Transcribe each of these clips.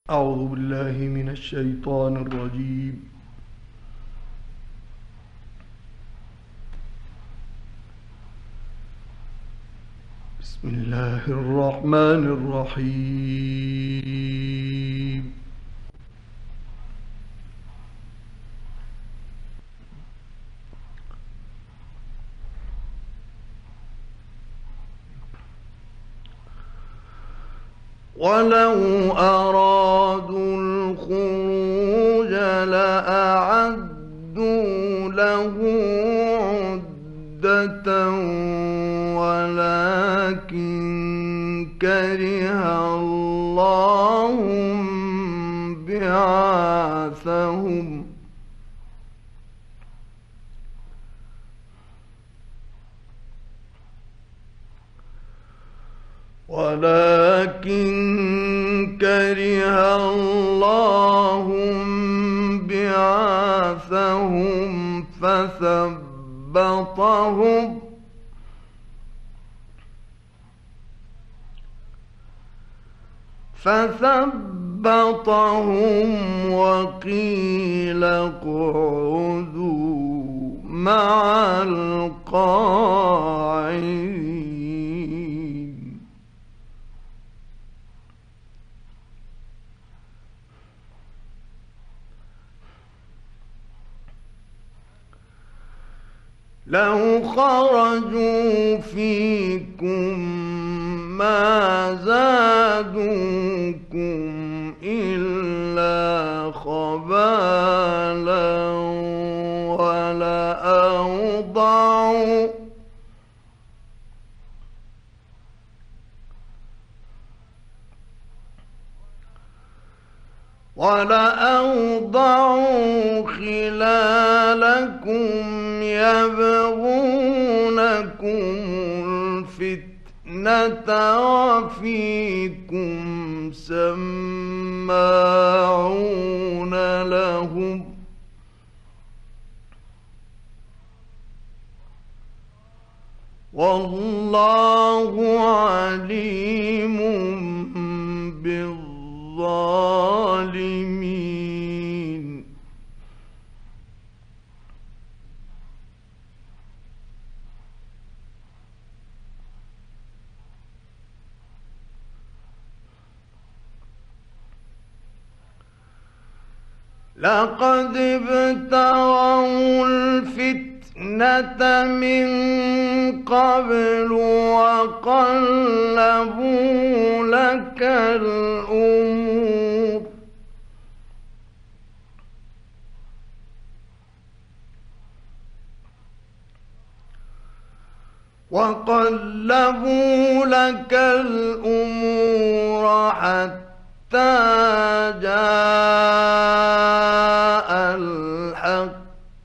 أعوذ بالله من الشيطان الرجيم. بسم الله الرحمن الرحيم. ولو أرادوا الخروج لأعدوا له عدة ولكن كره الله بعاثهم ولكن كره الله بعاثهم فثبطهم وقيل اقعدوا مع القاعدين. لو خرجوا فيكم ما زادوكم إلا خبالا ولأوضعوا خلالكم يبغونكم الفتنة وفيكم سماعون لهم والله عليم بالظالمين. لقد ابتغوا الفتنة من قبل وقلبوا لك الأمور حتى جاء الحق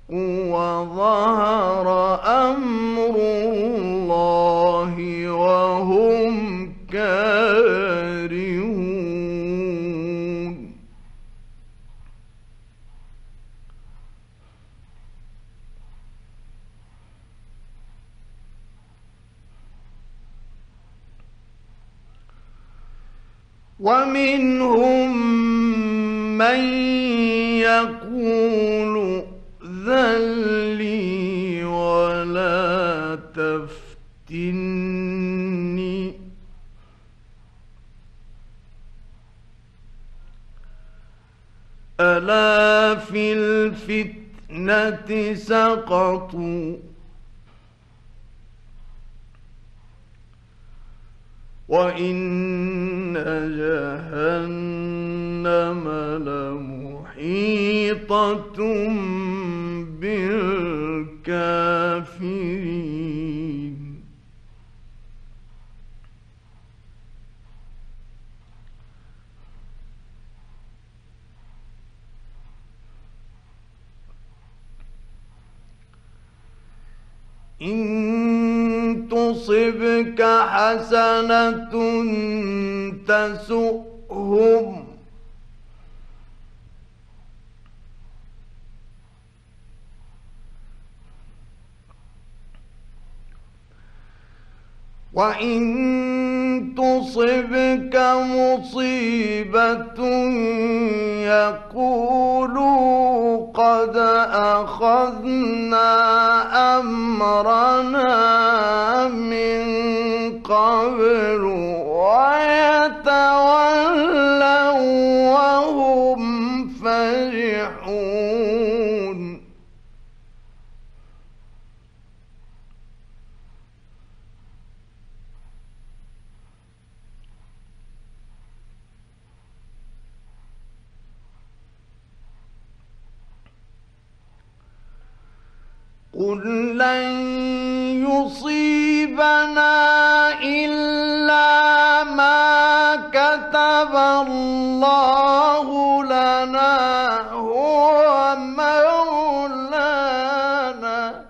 وظهر أمر الله وهم كارهون. ومنهم من يقول ائذن لي ولا تفتني ألا في الفتنة سقطوا وإن جهنم لمحيطة بالكافرين. إن تصبك حسنة تسؤهم وإن تصبك مصيبة يقولوا قد أخذنا أمرنا من قبل ويتولوا وهم فرحون. قل لن يصيبنا إلا ما كتب الله لنا هو مولانا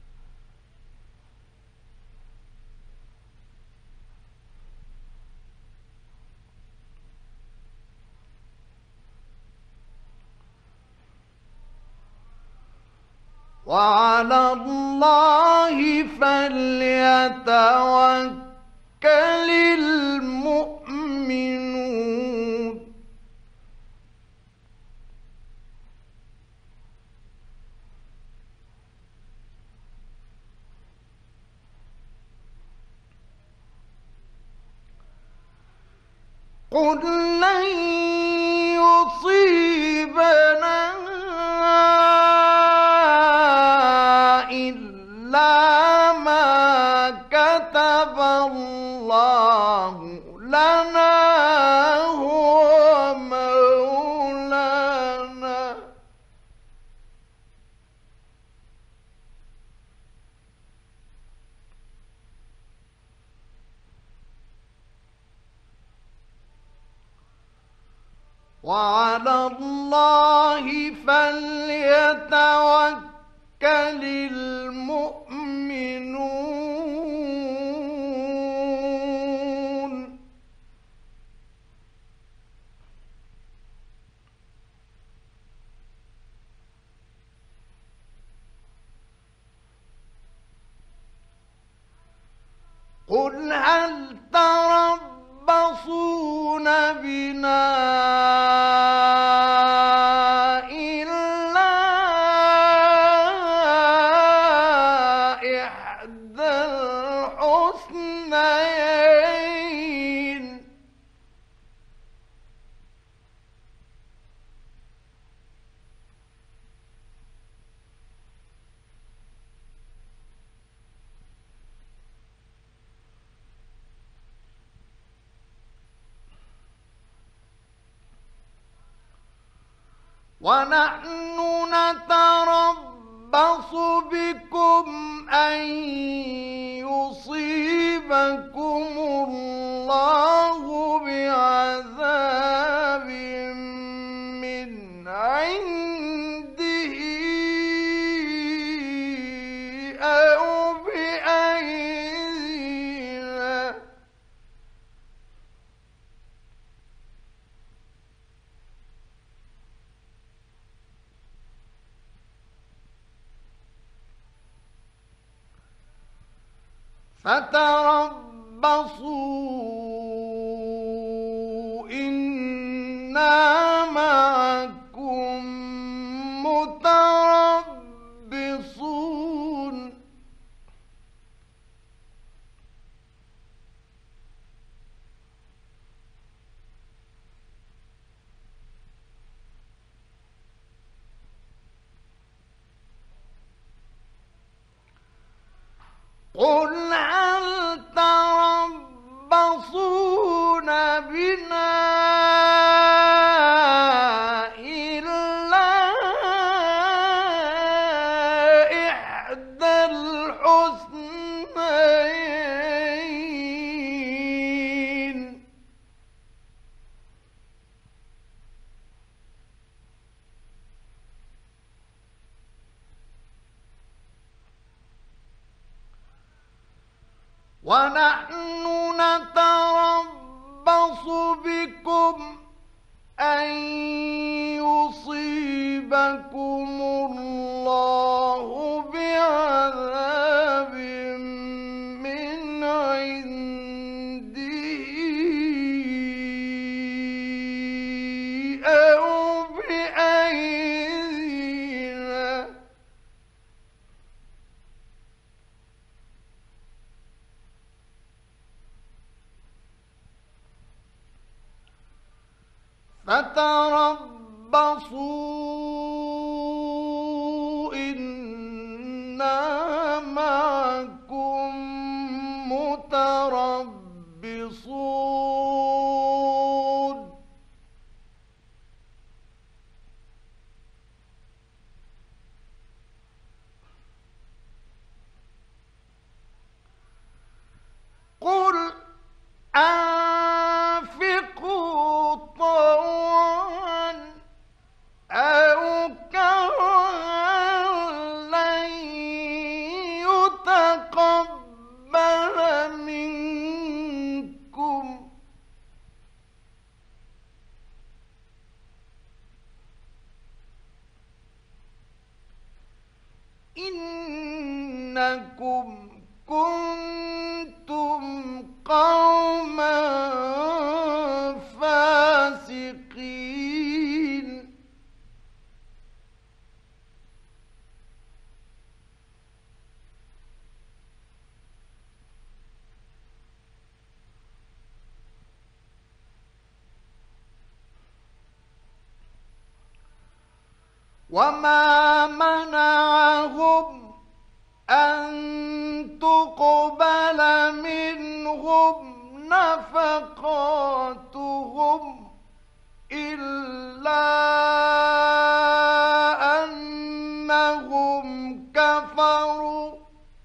وعلى الله فليتوكل المؤمنون. قل لن يصيبنا إلا ما كتب الله لنا هو مولانا وعلى الله فليتوكل المؤمنون. قل هل تربصون بنا ونحن نتربص بكم أن يصيبكم الله بعذاب من عنده أو بأيدينا فتربصوا إنا معكم متربصون. قل هل تربصون بنا إلا إحدى الحسنيين ونحن نتربص بكم أن يصيبكم الله بعذاب من عنده فتربصوا إنا معكم متربصون قل أنفقوا طوعا أو كرها لن يتقبل منكم إنكم كنتم قوما فاسقين وما منعهم أن تقبل منهم نفقاتهم إلا أنهم كفروا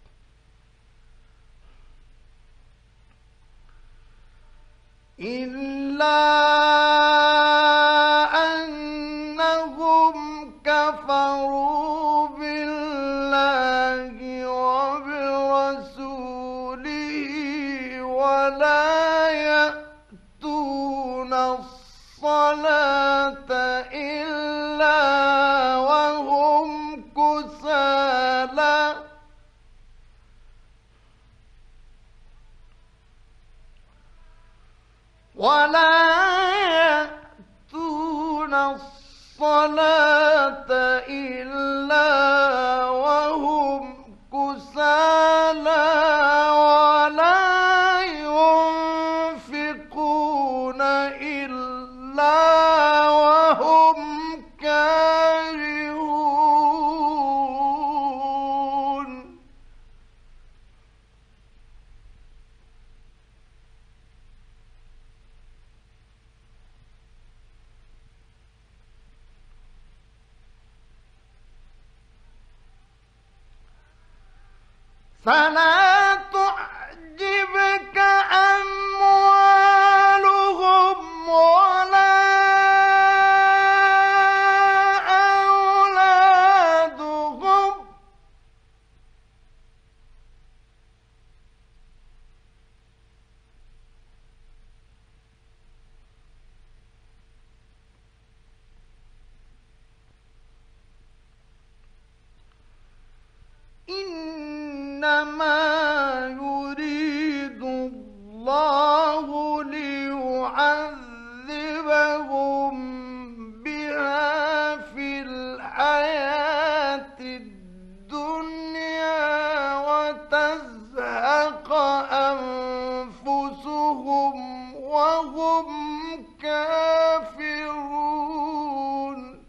بالله وبرسوله ولا يأتون الصلاة إلا وهم كسالى ولا ينفقون إلا وهم كارهون فلا تعجبك أموالهم ولا أولادهم إنما يريد الله ليعذبهم بها في الحياة الدنيا وتزهق أنفسهم وهم كافرون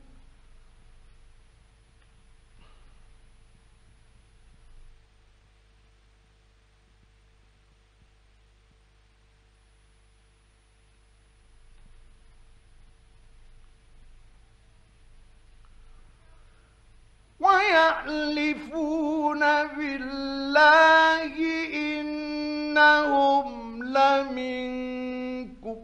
ويحلفون بالله إنهم لمنكم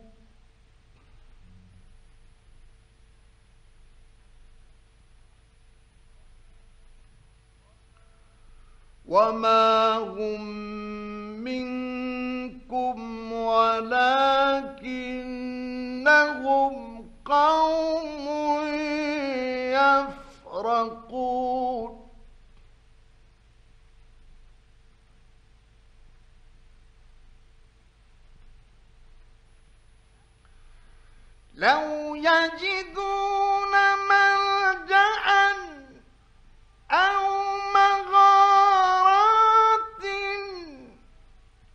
وما هم منكم ولكنهم قوم يفرقون لو يجدون ملجأ أو مغارات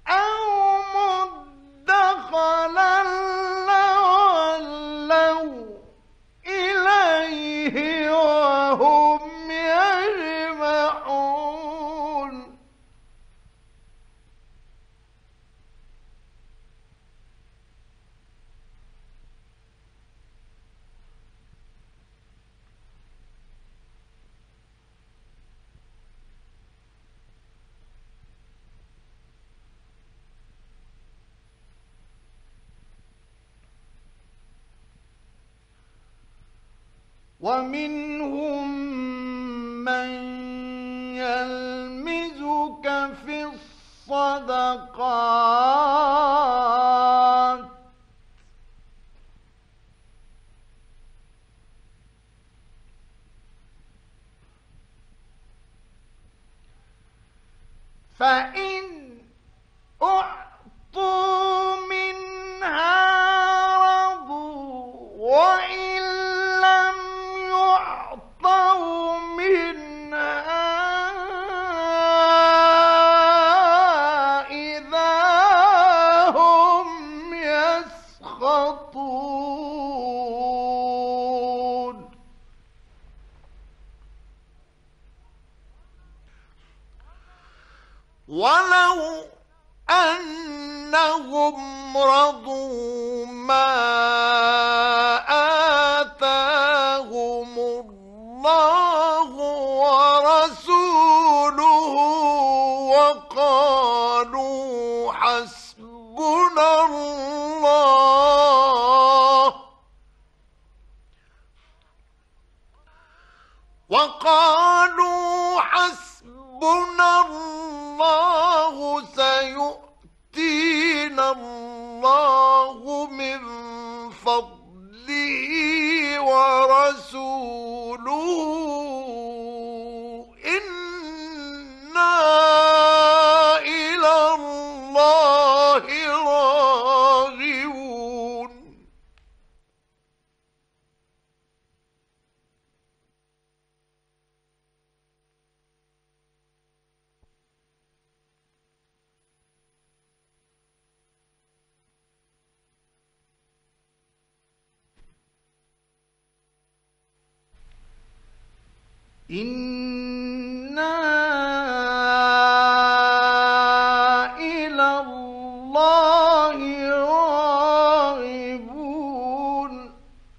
أو مدخلا لولوا ومنهم من يلمزك في الصدقات فإن أعطوا منها رضوا وإن لم يعطوا منها إذا هم يسخطون ولو أنهم رضوا ما آتاهم الله ورسوله وقالوا حسبنا الله سيؤتينا الله من فضله ورسوله إنا إلى الله راغبون إنا إلى الله راغبون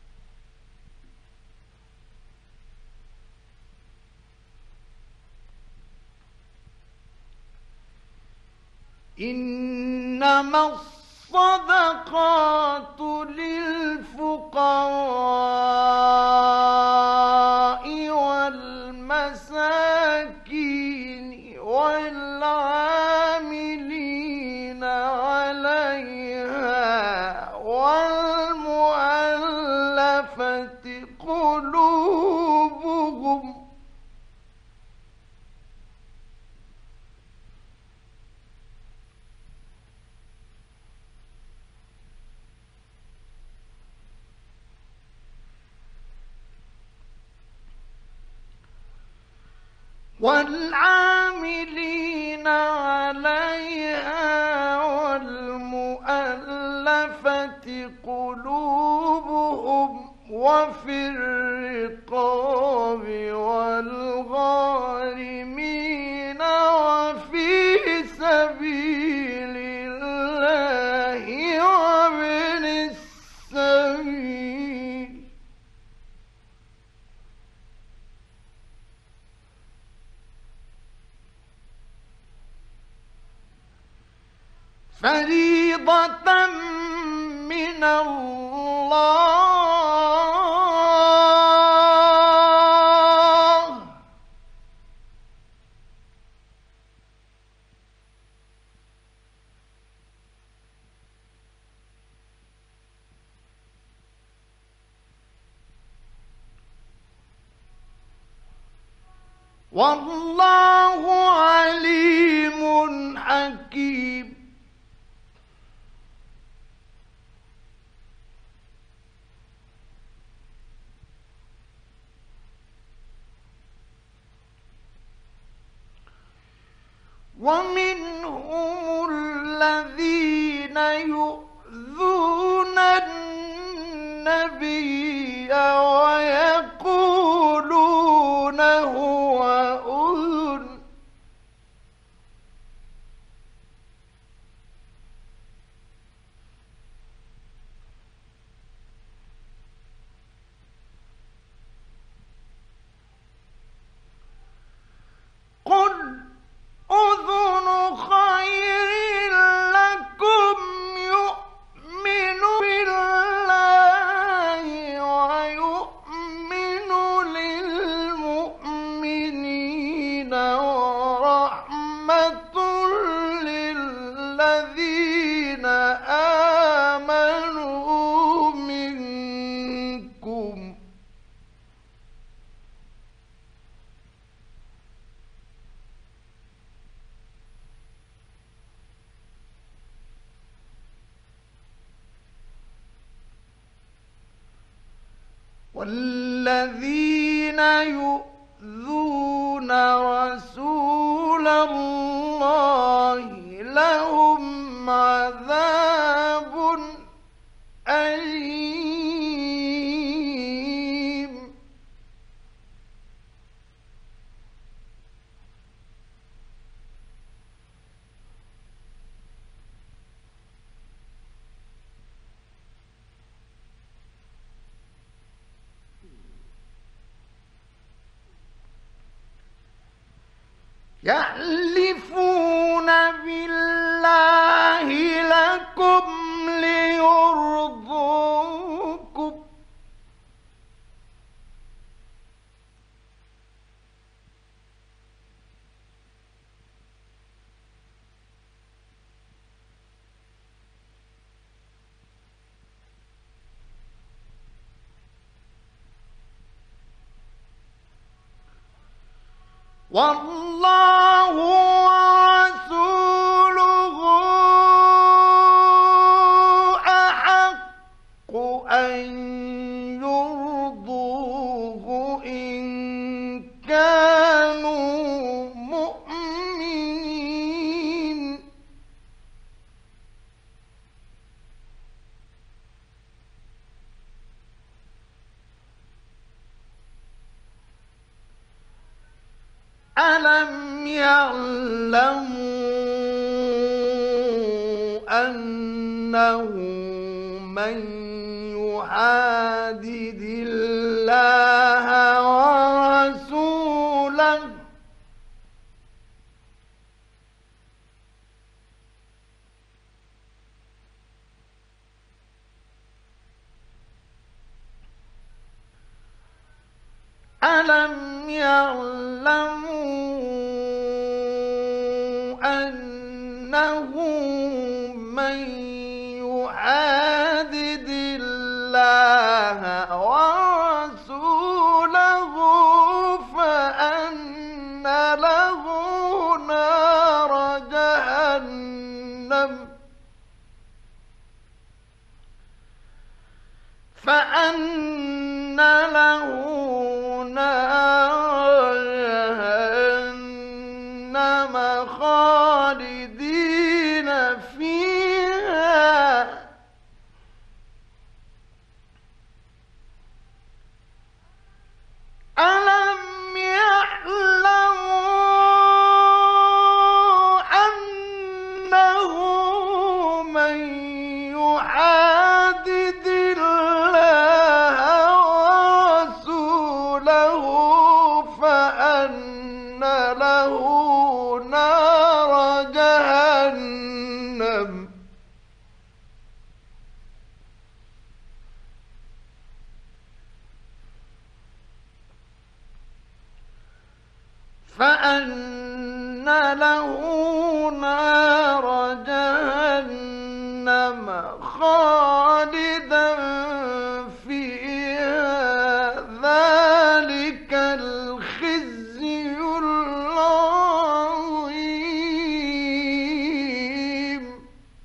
إنما الصدقات للفقراء والمساكين والعاملين عليها والمؤلفة قلوبهم والعاملين عليها والمؤلفة قلوبهم وفي الرقاب والغارمين وفي سبيل الله وابن السبيل فريضة من الله والله عليم حكيم ومنهم الذين يؤذون النبي ويقولون هو أذن قل أذن خير لكم يؤمن بالله ويؤمن والذين يؤذون رسول الله لهم عذاب أليم. يحلفون بالله لكم ليرضوكم والله ورسوله أحق أن يرضوه إن كانوا مؤمنين. ألم يعلموا أنه من يحادد الله ورسوله ألم يعلموا أنه من يحادد الله ورسوله فأن له نار جهنم فأن له نار جهنم خالدين فيها ألم يعلموا أنه من يحادد الله ورسوله فأن له نار جهنم فأن له نار جهنم خالدا فيها ذلك الخزي العظيم.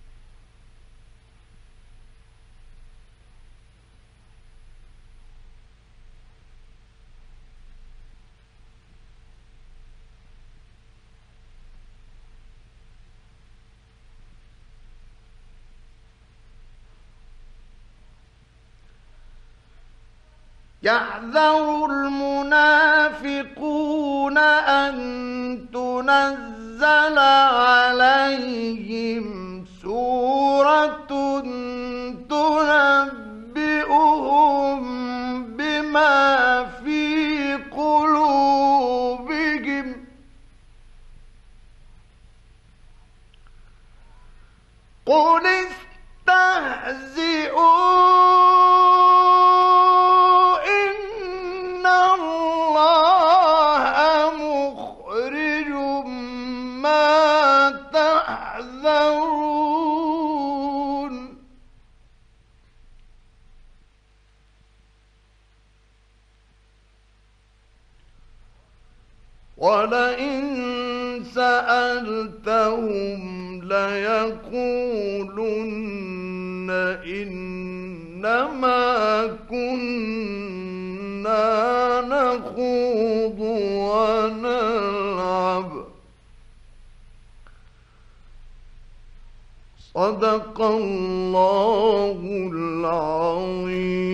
يحذر المنافقون أن تنزل عليهم سورة تنبئهم بما في قلوبهم قل استهزئوا ولئن سألتهم ليقولن إنما كنا نخوض ونلعب. صدق الله العظيم.